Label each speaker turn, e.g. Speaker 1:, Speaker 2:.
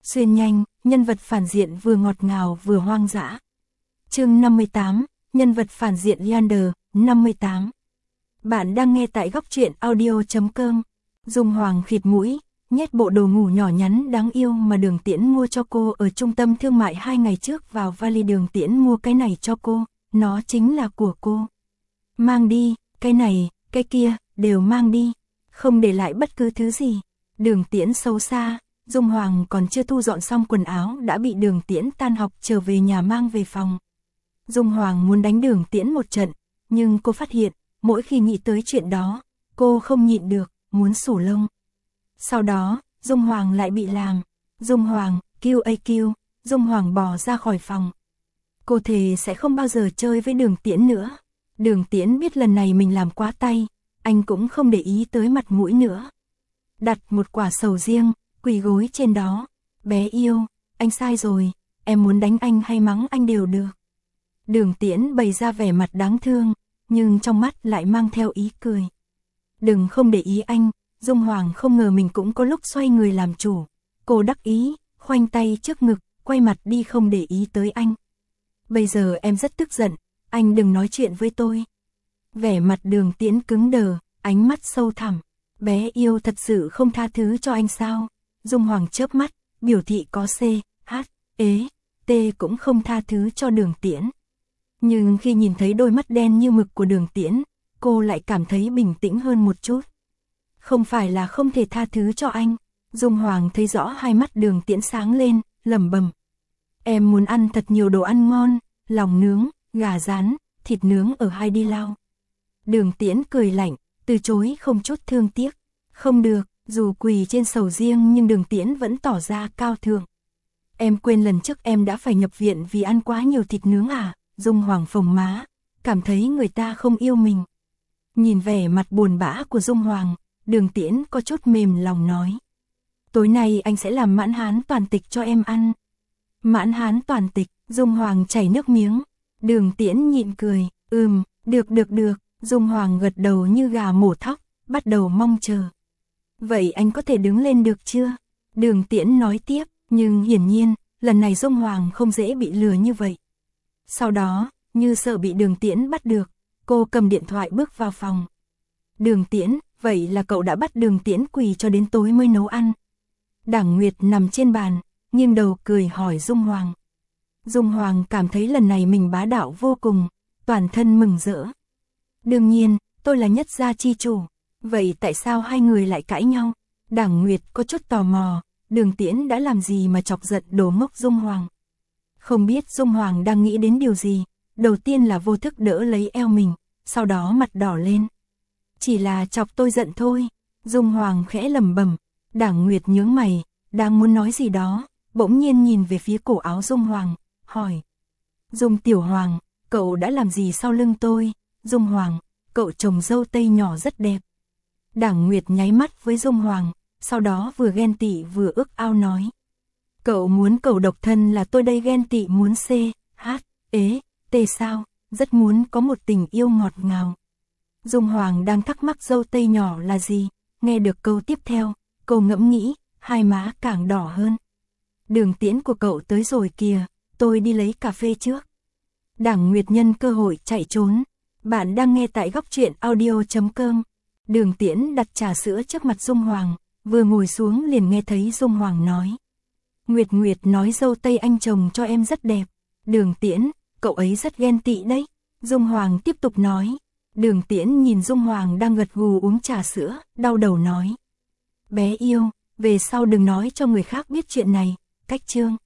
Speaker 1: xuyên nhanh, nhân vật phản diện vừa ngọt ngào vừa hoang dã. Chương 58, nhân vật phản diện Leander, 58. Bạn đang nghe tại góc truyện audio.com. Dung Hoàng khịt mũi, nhét bộ đồ ngủ nhỏ nhắn đáng yêu mà Đường Tiễn mua cho cô ở trung tâm thương mại 2 ngày trước vào vali. Đường Tiễn mua cái này cho cô, nó chính là của cô. Mang đi, cái này, cái kia, đều mang đi, không để lại bất cứ thứ gì. Đường Tiễn xấu xa, Dung Hoàng còn chưa thu dọn xong quần áo đã bị Đường Tiễn tan học trở về nhà mang về phòng. Dung Hoàng muốn đánh Đường Tiễn một trận, nhưng cô phát hiện, mỗi khi nghĩ tới chuyện đó, cô không nhịn được, muốn xù lông. Sau đó, Dung Hoàng lại bị làm. Dung Hoàng, QAQ, Dung Hoàng bò ra khỏi phòng. Cô thề sẽ không bao giờ chơi với Đường Tiễn nữa. Đường Tiễn biết lần này mình làm quá tay, anh cũng không để ý tới mặt mũi nữa. Đặt một quả sầu riêng, quỳ gối trên đó. Bé yêu, anh sai rồi, em muốn đánh anh hay mắng anh đều được. Đường Tiễn bày ra vẻ mặt đáng thương, nhưng trong mắt lại mang theo ý cười. Đừng không để ý anh. Dung Hoàng không ngờ mình cũng có lúc xoay người làm chủ. Cô đắc ý, khoanh tay trước ngực, quay mặt đi không để ý tới anh. Bây giờ em rất tức giận, anh đừng nói chuyện với tôi. Vẻ mặt Đường Tiễn cứng đờ, ánh mắt sâu thẳm. Bé yêu thật sự không tha thứ cho anh sao? Dung Hoàng chớp mắt, biểu thị có C, H, ế, T cũng không tha thứ cho Đường Tiễn. Nhưng khi nhìn thấy đôi mắt đen như mực của Đường Tiễn, cô lại cảm thấy bình tĩnh hơn một chút. Không phải là không thể tha thứ cho anh. Dung Hoàng thấy rõ hai mắt Đường Tiễn sáng lên, lẩm bẩm. Em muốn ăn thật nhiều đồ ăn ngon, lòng nướng, gà rán, thịt nướng ở Hai Đi Lao. Đường Tiễn cười lạnh, từ chối không chút thương tiếc. Không được, dù quỳ trên sầu riêng nhưng Đường Tiễn vẫn tỏ ra cao thượng. Em quên lần trước em đã phải nhập viện vì ăn quá nhiều thịt nướng à? Dung Hoàng phồng má, cảm thấy người ta không yêu mình. Nhìn vẻ mặt buồn bã của Dung Hoàng, Đường Tiễn có chút mềm lòng nói. Tối nay anh sẽ làm mãn hán toàn tịch cho em ăn. Mãn hán toàn tịch, Dung Hoàng chảy nước miếng. Đường Tiễn nhịn cười, được. Dung Hoàng gật đầu như gà mổ thóc, bắt đầu mong chờ. Vậy anh có thể đứng lên được chưa? Đường Tiễn nói tiếp, nhưng hiển nhiên, lần này Dung Hoàng không dễ bị lừa như vậy. Sau đó, như sợ bị Đường Tiễn bắt được, cô cầm điện thoại bước vào phòng. Đường Tiễn, vậy là cậu đã bắt Đường Tiễn quỳ cho đến tối mới nấu ăn. Đảng Nguyệt nằm trên bàn, nghiêng đầu cười hỏi Dung Hoàng. Dung Hoàng cảm thấy lần này mình bá đạo vô cùng, toàn thân mừng rỡ. Đương nhiên, tôi là nhất gia chi chủ, vậy tại sao hai người lại cãi nhau? Đảng Nguyệt có chút tò mò, Đường Tiễn đã làm gì mà chọc giận đồ ngốc Dung Hoàng. Không biết Dung Hoàng đang nghĩ đến điều gì, đầu tiên là vô thức đỡ lấy eo mình, sau đó mặt đỏ lên. Chỉ là chọc tôi giận thôi. Dung Hoàng khẽ lẩm bẩm. Đảng Nguyệt nhướng mày, đang muốn nói gì đó, bỗng nhiên nhìn về phía cổ áo Dung Hoàng, hỏi. Dung Tiểu Hoàng, cậu đã làm gì sau lưng tôi? Dung Hoàng, cậu trồng dâu tây nhỏ rất đẹp. Đảng Nguyệt nháy mắt với Dung Hoàng, sau đó vừa ghen tị vừa ước ao nói. Cậu muốn cậu độc thân là tôi đây ghen tị muốn C, H, ế, T sao? Rất muốn có một tình yêu ngọt ngào. Dung Hoàng đang thắc mắc dâu tây nhỏ là gì, nghe được câu tiếp theo, cô ngẫm nghĩ, hai má càng đỏ hơn. Đường Tiễn của cậu tới rồi kìa, tôi đi lấy cà phê trước. Đảng Nguyệt nhân cơ hội chạy trốn. Bạn đang nghe tại góc truyện audio.com. Đường Tiễn đặt trà sữa trước mặt Dung Hoàng, vừa ngồi xuống liền nghe thấy Dung Hoàng nói. Nguyệt nói dâu tây anh trồng cho em rất đẹp. Đường Tiễn, cậu ấy rất ghen tị đấy. Dung Hoàng tiếp tục nói. Đường Tiễn nhìn Dung Hoàng đang gật gù uống trà sữa, đau đầu nói. Bé yêu, về sau đừng nói cho người khác biết chuyện này, cách chương.